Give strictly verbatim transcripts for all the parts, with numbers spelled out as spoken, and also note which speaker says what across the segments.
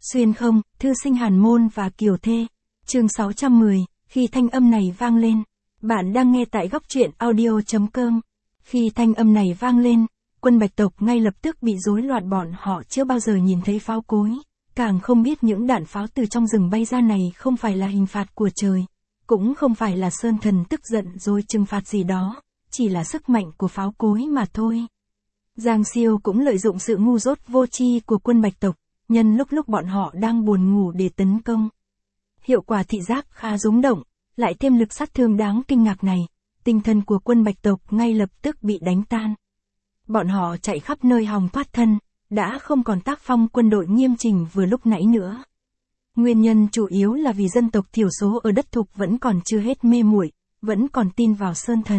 Speaker 1: Xuyên không, thư sinh Hàn Môn và Kiều Thê. Chương sáu trăm mười, khi thanh âm này vang lên. Bạn đang nghe tại góc truyện audio chấm com. Khi thanh âm này vang lên, quân Bạch tộc ngay lập tức bị rối loạn, bọn họ chưa bao giờ nhìn thấy pháo cối, càng không biết những đạn pháo từ trong rừng bay ra này không phải là hình phạt của trời, cũng không phải là Sơn Thần tức giận rồi trừng phạt gì đó, chỉ là sức mạnh của pháo cối mà thôi. Giang Siêu cũng lợi dụng sự ngu dốt vô tri của quân Bạch tộc, nhân lúc lúc bọn họ đang buồn ngủ để tấn công. Hiệu quả thị giác khá rúng động, lại thêm lực sát thương đáng kinh ngạc này, tinh thần của quân Bạch tộc ngay lập tức bị đánh tan. Bọn họ chạy khắp nơi hòng thoát thân, đã không còn tác phong quân đội nghiêm chỉnh vừa lúc nãy nữa. Nguyên nhân chủ yếu là vì dân tộc thiểu số ở đất Thục vẫn còn chưa hết mê muội, vẫn còn tin vào Sơn Thần.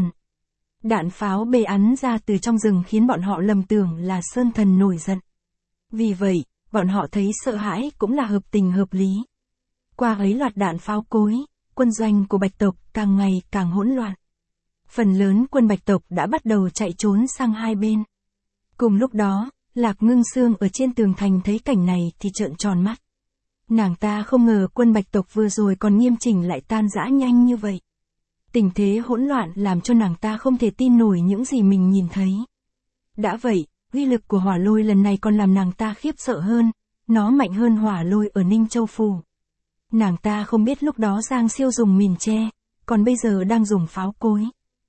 Speaker 1: Đạn pháo bê ắn ra từ trong rừng khiến bọn họ lầm tưởng là Sơn Thần nổi giận. Vì vậy, bọn họ thấy sợ hãi cũng là hợp tình hợp lý. Qua ấy loạt đạn pháo cối, quân doanh của Bạch tộc càng ngày càng hỗn loạn. Phần lớn quân Bạch tộc đã bắt đầu chạy trốn sang hai bên. Cùng lúc đó, Lạc Ngưng Sương ở trên tường thành thấy cảnh này thì trợn tròn mắt. Nàng ta không ngờ quân Bạch tộc vừa rồi còn nghiêm chỉnh lại tan rã nhanh như vậy. Tình thế hỗn loạn làm cho nàng ta không thể tin nổi những gì mình nhìn thấy. Đã vậy, uy lực của hỏa lôi lần này còn làm nàng ta khiếp sợ hơn, nó mạnh hơn hỏa lôi ở Ninh Châu Phủ. Nàng ta không biết lúc đó Giang Siêu dùng mìn tre, còn bây giờ đang dùng pháo cối.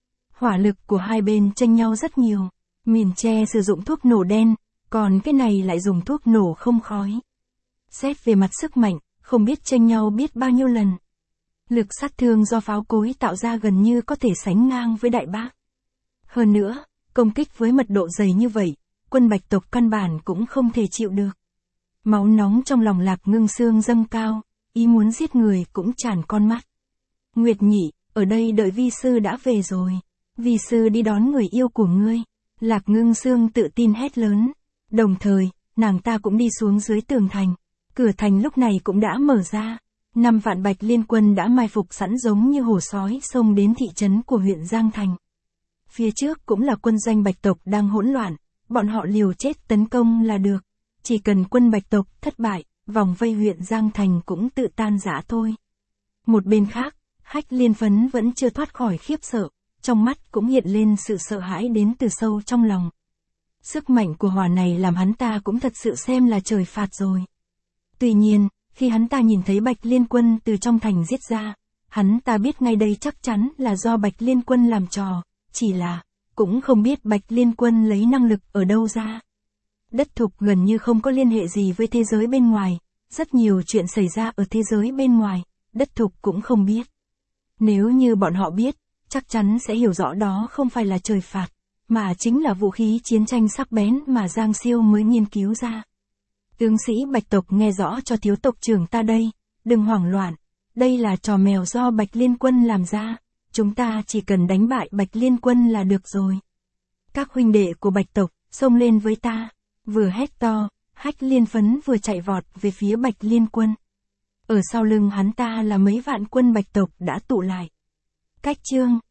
Speaker 1: Hỏa lực của hai bên tranh nhau rất nhiều, mìn tre sử dụng thuốc nổ đen, còn cái này lại dùng thuốc nổ không khói. Xét về mặt sức mạnh, không biết tranh nhau biết bao nhiêu lần. Lực sát thương do pháo cối tạo ra gần như có thể sánh ngang với Đại Bác. Hơn nữa, công kích với mật độ dày như vậy, quân Bạch tộc căn bản cũng không thể chịu được. Máu nóng trong lòng Lạc Ngưng Sương dâng cao, ý muốn giết người cũng tràn con mắt. Nguyệt Nhị, ở đây đợi vi sư đã về rồi. Vi sư đi đón người yêu của ngươi. Lạc Ngưng Sương tự tin hét lớn. Đồng thời, nàng ta cũng đi xuống dưới tường thành. Cửa thành lúc này cũng đã mở ra. Năm vạn Bạch Liên quân đã mai phục sẵn giống như hổ sói xông đến thị trấn của huyện Giang Thành. Phía trước cũng là quân doanh Bạch tộc đang hỗn loạn, bọn họ liều chết tấn công là được. Chỉ cần quân Bạch tộc thất bại, vòng vây huyện Giang Thành cũng tự tan rã thôi. Một bên khác, Hách Liên Phấn vẫn chưa thoát khỏi khiếp sợ, trong mắt cũng hiện lên sự sợ hãi đến từ sâu trong lòng. Sức mạnh của hỏa này làm hắn ta cũng thật sự xem là trời phạt rồi. Tuy nhiên, khi hắn ta nhìn thấy Bạch Liên quân từ trong thành giết ra, hắn ta biết ngay đây chắc chắn là do Bạch Liên quân làm trò, chỉ là, cũng không biết Bạch Liên quân lấy năng lực ở đâu ra. Đất Thục gần như không có liên hệ gì với thế giới bên ngoài, rất nhiều chuyện xảy ra ở thế giới bên ngoài, Đất Thục cũng không biết. Nếu như bọn họ biết, chắc chắn sẽ hiểu rõ đó không phải là trời phạt, mà chính là vũ khí chiến tranh sắc bén mà Giang Siêu mới nghiên cứu ra. Tướng sĩ Bạch tộc nghe rõ cho thiếu tộc trưởng ta đây, đừng hoảng loạn, đây là trò mèo do Bạch Liên quân làm ra, chúng ta chỉ cần đánh bại Bạch Liên quân là được rồi. Các huynh đệ của Bạch tộc, xông lên với ta, vừa hét to, Hách Liên Phấn vừa chạy vọt về phía Bạch Liên quân. Ở sau lưng hắn ta là mấy vạn quân Bạch tộc đã tụ lại. Cách chương